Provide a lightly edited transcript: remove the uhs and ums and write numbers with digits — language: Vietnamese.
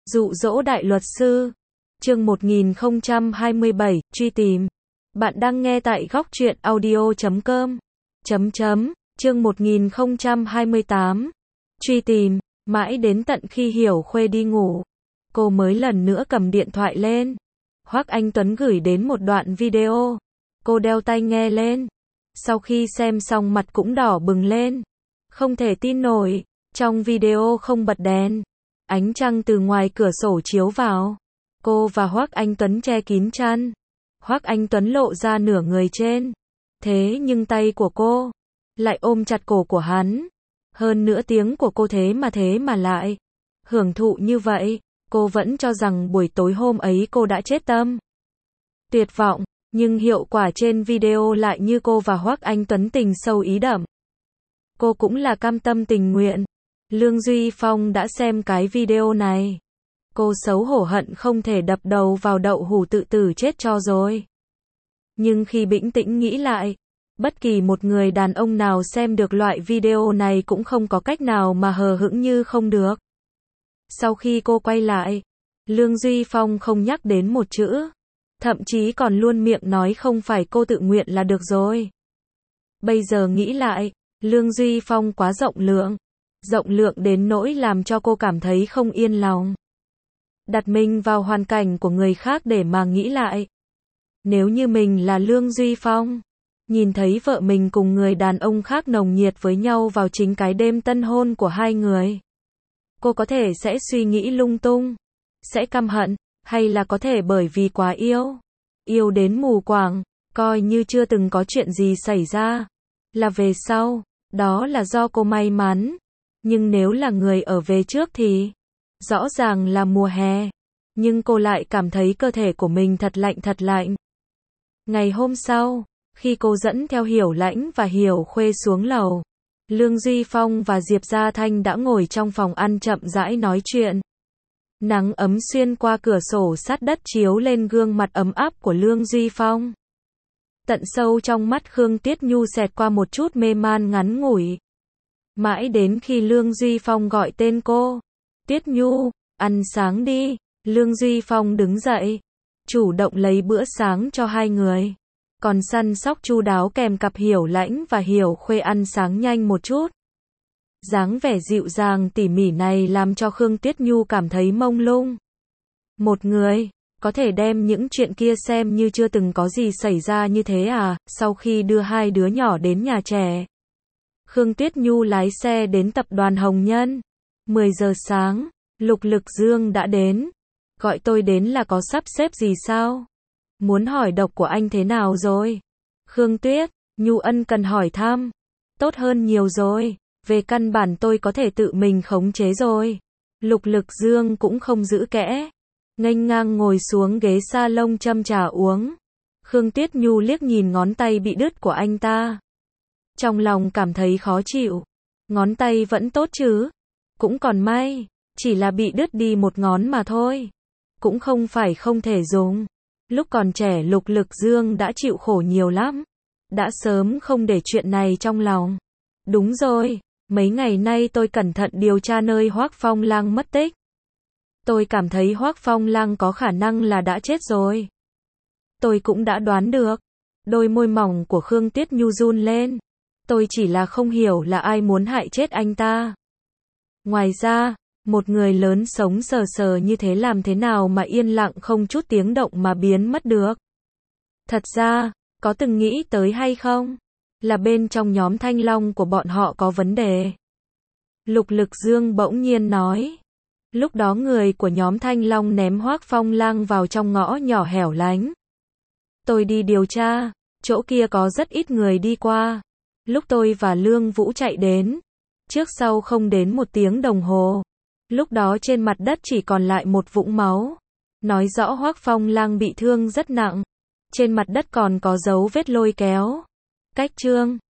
Dụ dỗ đại luật sư. Chương 1027, truy tìm. Bạn đang nghe tại góc truyện audio.com. Chương 1028. Truy tìm. Mãi đến tận khi Hiểu Khuê đi ngủ, cô mới lần nữa cầm điện thoại lên. Hoắc Anh Tuấn gửi đến một đoạn video. Cô đeo tai nghe lên. Sau khi xem xong mặt cũng đỏ bừng lên. Không thể tin nổi, trong video không bật đèn. Ánh trăng từ ngoài cửa sổ chiếu vào. Cô và Hoắc Anh Tuấn che kín chăn. Hoắc Anh Tuấn lộ ra nửa người trên. Thế nhưng tay của cô lại ôm chặt cổ của hắn. Hơn nữa tiếng của cô thế mà lại hưởng thụ như vậy. Cô vẫn cho rằng buổi tối hôm ấy cô đã chết tâm tuyệt vọng, nhưng hiệu quả trên video lại như cô và Hoắc Anh Tuấn tình sâu ý đậm. Cô cũng là cam tâm tình nguyện. Lương Duy Phong đã xem cái video này. Cô xấu hổ hận không thể đập đầu vào đậu hũ tự tử chết cho rồi. Nhưng khi bình tĩnh nghĩ lại, bất kỳ một người đàn ông nào xem được loại video này cũng không có cách nào mà hờ hững như không được. Sau khi cô quay lại, Lương Duy Phong không nhắc đến một chữ. Thậm chí còn luôn miệng nói không phải cô tự nguyện là được rồi. Bây giờ nghĩ lại, Lương Duy Phong quá rộng lượng. Rộng lượng đến nỗi làm cho cô cảm thấy không yên lòng. Đặt mình vào hoàn cảnh của người khác để mà nghĩ lại. Nếu như mình là Lương Duy Phong, nhìn thấy vợ mình cùng người đàn ông khác nồng nhiệt với nhau vào chính cái đêm tân hôn của hai người, cô có thể sẽ suy nghĩ lung tung, sẽ căm hận, hay là có thể bởi vì quá yêu, yêu đến mù quáng, coi như chưa từng có chuyện gì xảy ra, là về sau, đó là do cô may mắn. Nhưng nếu là người ở về trước thì, rõ ràng là mùa hè, nhưng cô lại cảm thấy cơ thể của mình thật lạnh. Ngày hôm sau, khi cô dẫn theo Hiểu Lãnh và Hiểu Khuê xuống lầu, Lương Duy Phong và Diệp Gia Thanh đã ngồi trong phòng ăn chậm rãi nói chuyện. Nắng ấm xuyên qua cửa sổ sát đất chiếu lên gương mặt ấm áp của Lương Duy Phong. Tận sâu trong mắt Khương Tuyết Nhu xẹt qua một chút mê man ngắn ngủi. Mãi đến khi Lương Duy Phong gọi tên cô, Tuyết Nhu, ăn sáng đi. Lương Duy Phong đứng dậy, chủ động lấy bữa sáng cho hai người, còn săn sóc chu đáo kèm cặp Hiểu Lãnh và Hiểu Khuê ăn sáng nhanh một chút. Dáng vẻ dịu dàng tỉ mỉ này làm cho Khương Tuyết Nhu cảm thấy mông lung. Một người có thể đem những chuyện kia xem như chưa từng có gì xảy ra như thế à? Sau khi đưa hai đứa nhỏ đến nhà trẻ, Khương Tuyết Nhu lái xe đến tập đoàn Hồng Nhân. 10 giờ sáng, Lục Lực Dương đã đến. Gọi tôi đến là có sắp xếp gì sao? Muốn hỏi độc của anh thế nào rồi? Khương Tuyết Nhu ân cần hỏi thăm. Tốt hơn nhiều rồi. Về căn bản tôi có thể tự mình khống chế rồi. Lục Lực Dương cũng không giữ kẽ. Nghênh ngang ngồi xuống ghế salon châm trà uống. Khương Tuyết Nhu liếc nhìn ngón tay bị đứt của anh ta. Trong lòng cảm thấy khó chịu. Ngón tay vẫn tốt chứ? Cũng còn may, chỉ là bị đứt đi một ngón mà thôi. Cũng không phải không thể dùng. Lúc còn trẻ Lục Lực Dương đã chịu khổ nhiều lắm. Đã sớm không để chuyện này trong lòng. Đúng rồi, mấy ngày nay tôi cẩn thận điều tra nơi Hoắc Phong Lang mất tích. Tôi cảm thấy Hoắc Phong Lang có khả năng là đã chết rồi. Tôi cũng đã đoán được. Đôi môi mỏng của Khương Tuyết Nhu run lên. Tôi chỉ là không hiểu là ai muốn hại chết anh ta. Ngoài ra, một người lớn sống sờ sờ như thế làm thế nào mà yên lặng không chút tiếng động mà biến mất được? Thật ra, có từng nghĩ tới hay không? Là bên trong nhóm Thanh Long của bọn họ có vấn đề. Lục Lực Dương bỗng nhiên nói. Lúc đó người của nhóm Thanh Long ném Hoắc Phong Lang vào trong ngõ nhỏ hẻo lánh. Tôi đi điều tra, chỗ kia có rất ít người đi qua. Lúc tôi và Lương Vũ chạy đến, trước sau không đến 1 tiếng đồng hồ. Lúc đó trên mặt đất chỉ còn lại một vũng máu. Nói rõ Hoắc Phong Lang bị thương rất nặng. Trên mặt đất còn có dấu vết lôi kéo. Cách chương